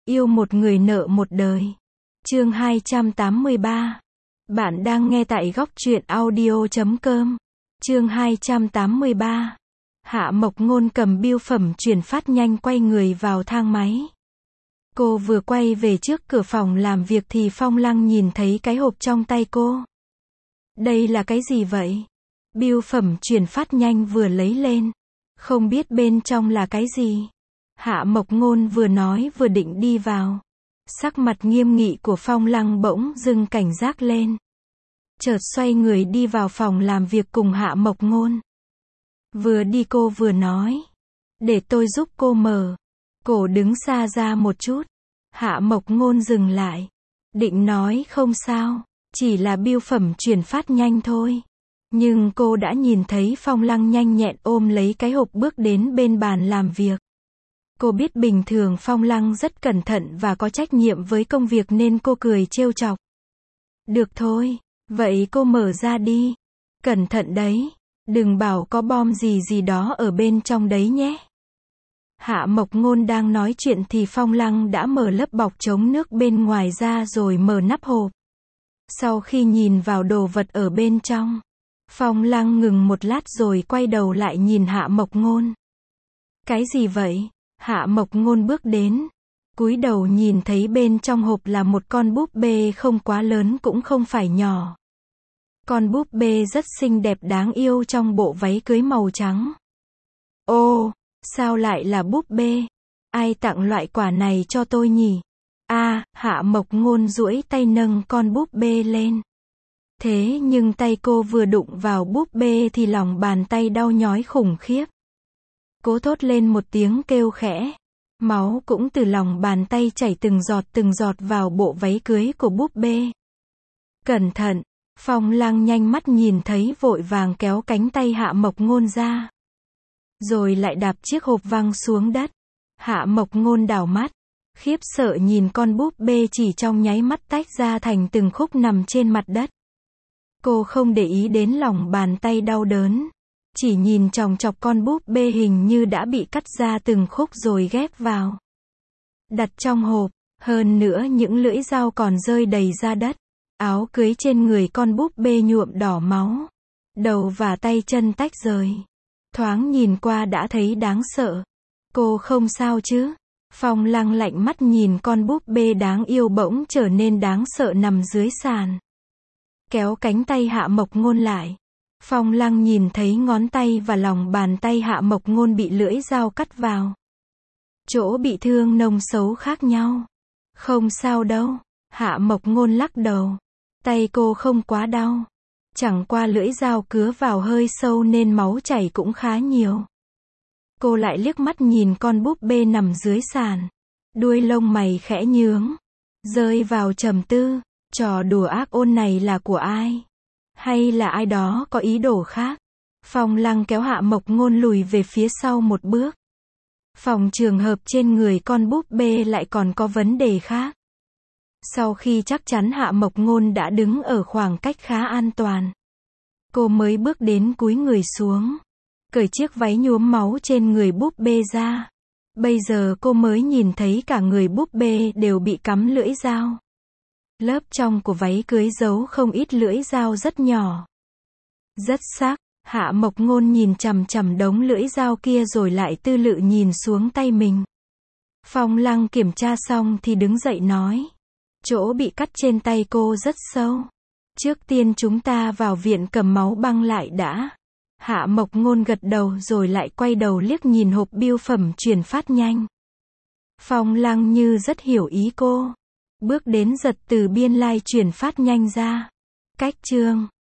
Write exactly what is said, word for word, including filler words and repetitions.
Yêu một người nợ một đời. Chương hai trăm tám mươi ba. Bạn đang nghe tại góc truyện audio chấm com. Chương hai trăm tám mươi ba. Hạ Mộc Ngôn cầm bưu phẩm chuyển phát nhanh quay người vào thang máy. Cô vừa quay về trước cửa phòng làm việc thì Phong Lăng nhìn thấy cái hộp trong tay cô. Đây là cái gì vậy? Bưu phẩm chuyển phát nhanh vừa lấy lên. Không biết bên trong là cái gì. Hạ Mộc Ngôn vừa nói vừa định đi vào. Sắc mặt nghiêm nghị của Phong Lăng bỗng dưng cảnh giác lên. Chợt xoay người đi vào phòng làm việc cùng Hạ Mộc Ngôn. Vừa đi cô vừa nói. Để tôi giúp cô mở. Cổ đứng xa ra một chút. Hạ Mộc Ngôn dừng lại. Định nói không sao. Chỉ là bưu phẩm chuyển phát nhanh thôi. Nhưng cô đã nhìn thấy Phong Lăng nhanh nhẹn ôm lấy cái hộp bước đến bên bàn làm việc. Cô biết bình thường Phong Lăng rất cẩn thận và có trách nhiệm với công việc nên cô cười trêu chọc. Được thôi, vậy cô mở ra đi. Cẩn thận đấy, đừng bảo có bom gì gì đó ở bên trong đấy nhé. Hạ Mộc Ngôn đang nói chuyện thì Phong Lăng đã mở lớp bọc chống nước bên ngoài ra rồi mở nắp hộp. Sau khi nhìn vào đồ vật ở bên trong, Phong Lăng ngừng một lát rồi quay đầu lại nhìn Hạ Mộc Ngôn. Cái gì vậy? Hạ Mộc Ngôn bước đến, cúi đầu nhìn thấy bên trong hộp là một con búp bê không quá lớn cũng không phải nhỏ. Con búp bê rất xinh đẹp đáng yêu trong bộ váy cưới màu trắng. Ô, sao lại là búp bê? Ai tặng loại quả này cho tôi nhỉ? A, à, Hạ Mộc Ngôn duỗi tay nâng con búp bê lên. Thế nhưng tay cô vừa đụng vào búp bê thì lòng bàn tay đau nhói khủng khiếp. Cố thốt lên một tiếng kêu khẽ. Máu cũng từ lòng bàn tay chảy từng giọt từng giọt vào bộ váy cưới của búp bê. Cẩn thận, Phong Lăng nhanh mắt nhìn thấy vội vàng kéo cánh tay Hạ Mộc Ngôn ra. Rồi lại đạp chiếc hộp văng xuống đất. Hạ Mộc Ngôn đảo mắt, khiếp sợ nhìn con búp bê chỉ trong nháy mắt tách ra thành từng khúc nằm trên mặt đất. Cô không để ý đến lòng bàn tay đau đớn. Chỉ nhìn chòng chọc con búp bê hình như đã bị cắt ra từng khúc rồi ghép vào. Đặt trong hộp, hơn nữa những lưỡi dao còn rơi đầy ra đất. Áo cưới trên người con búp bê nhuộm đỏ máu. Đầu và tay chân tách rời. Thoáng nhìn qua đã thấy đáng sợ. Cô không sao chứ? Phong Lăng lạnh mắt nhìn con búp bê đáng yêu bỗng trở nên đáng sợ nằm dưới sàn. Kéo cánh tay Hạ Mộc Ngôn lại. Phong Lăng nhìn thấy ngón tay và lòng bàn tay Hạ Mộc Ngôn bị lưỡi dao cắt vào. Chỗ bị thương nông xấu khác nhau. Không sao đâu. Hạ Mộc Ngôn lắc đầu. Tay cô không quá đau. Chẳng qua lưỡi dao cứa vào hơi sâu nên máu chảy cũng khá nhiều. Cô lại liếc mắt nhìn con búp bê nằm dưới sàn. Đuôi lông mày khẽ nhướng. Rơi vào trầm tư. Trò đùa ác ôn này là của ai? Hay là ai đó có ý đồ khác? Phong Lăng kéo Hạ Mộc Ngôn lùi về phía sau một bước. Phòng trường hợp trên người con búp bê lại còn có vấn đề khác. Sau khi chắc chắn Hạ Mộc Ngôn đã đứng ở khoảng cách khá an toàn, cô mới bước đến cúi người xuống, cởi chiếc váy nhuốm máu trên người búp bê ra. Bây giờ cô mới nhìn thấy cả người búp bê đều bị cắm lưỡi dao. Lớp trong của váy cưới giấu không ít lưỡi dao rất nhỏ. Rất sắc. Hạ Mộc Ngôn nhìn chằm chằm đống lưỡi dao kia rồi lại tư lự nhìn xuống tay mình. Phong Lăng kiểm tra xong thì đứng dậy nói. Chỗ bị cắt trên tay cô rất sâu. Trước tiên chúng ta vào viện cầm máu băng lại đã. Hạ Mộc Ngôn gật đầu rồi lại quay đầu liếc nhìn hộp bưu phẩm chuyển phát nhanh. Phong Lăng như rất hiểu ý cô. Bước đến giật từ biên lai chuyển phát nhanh ra. Cách chương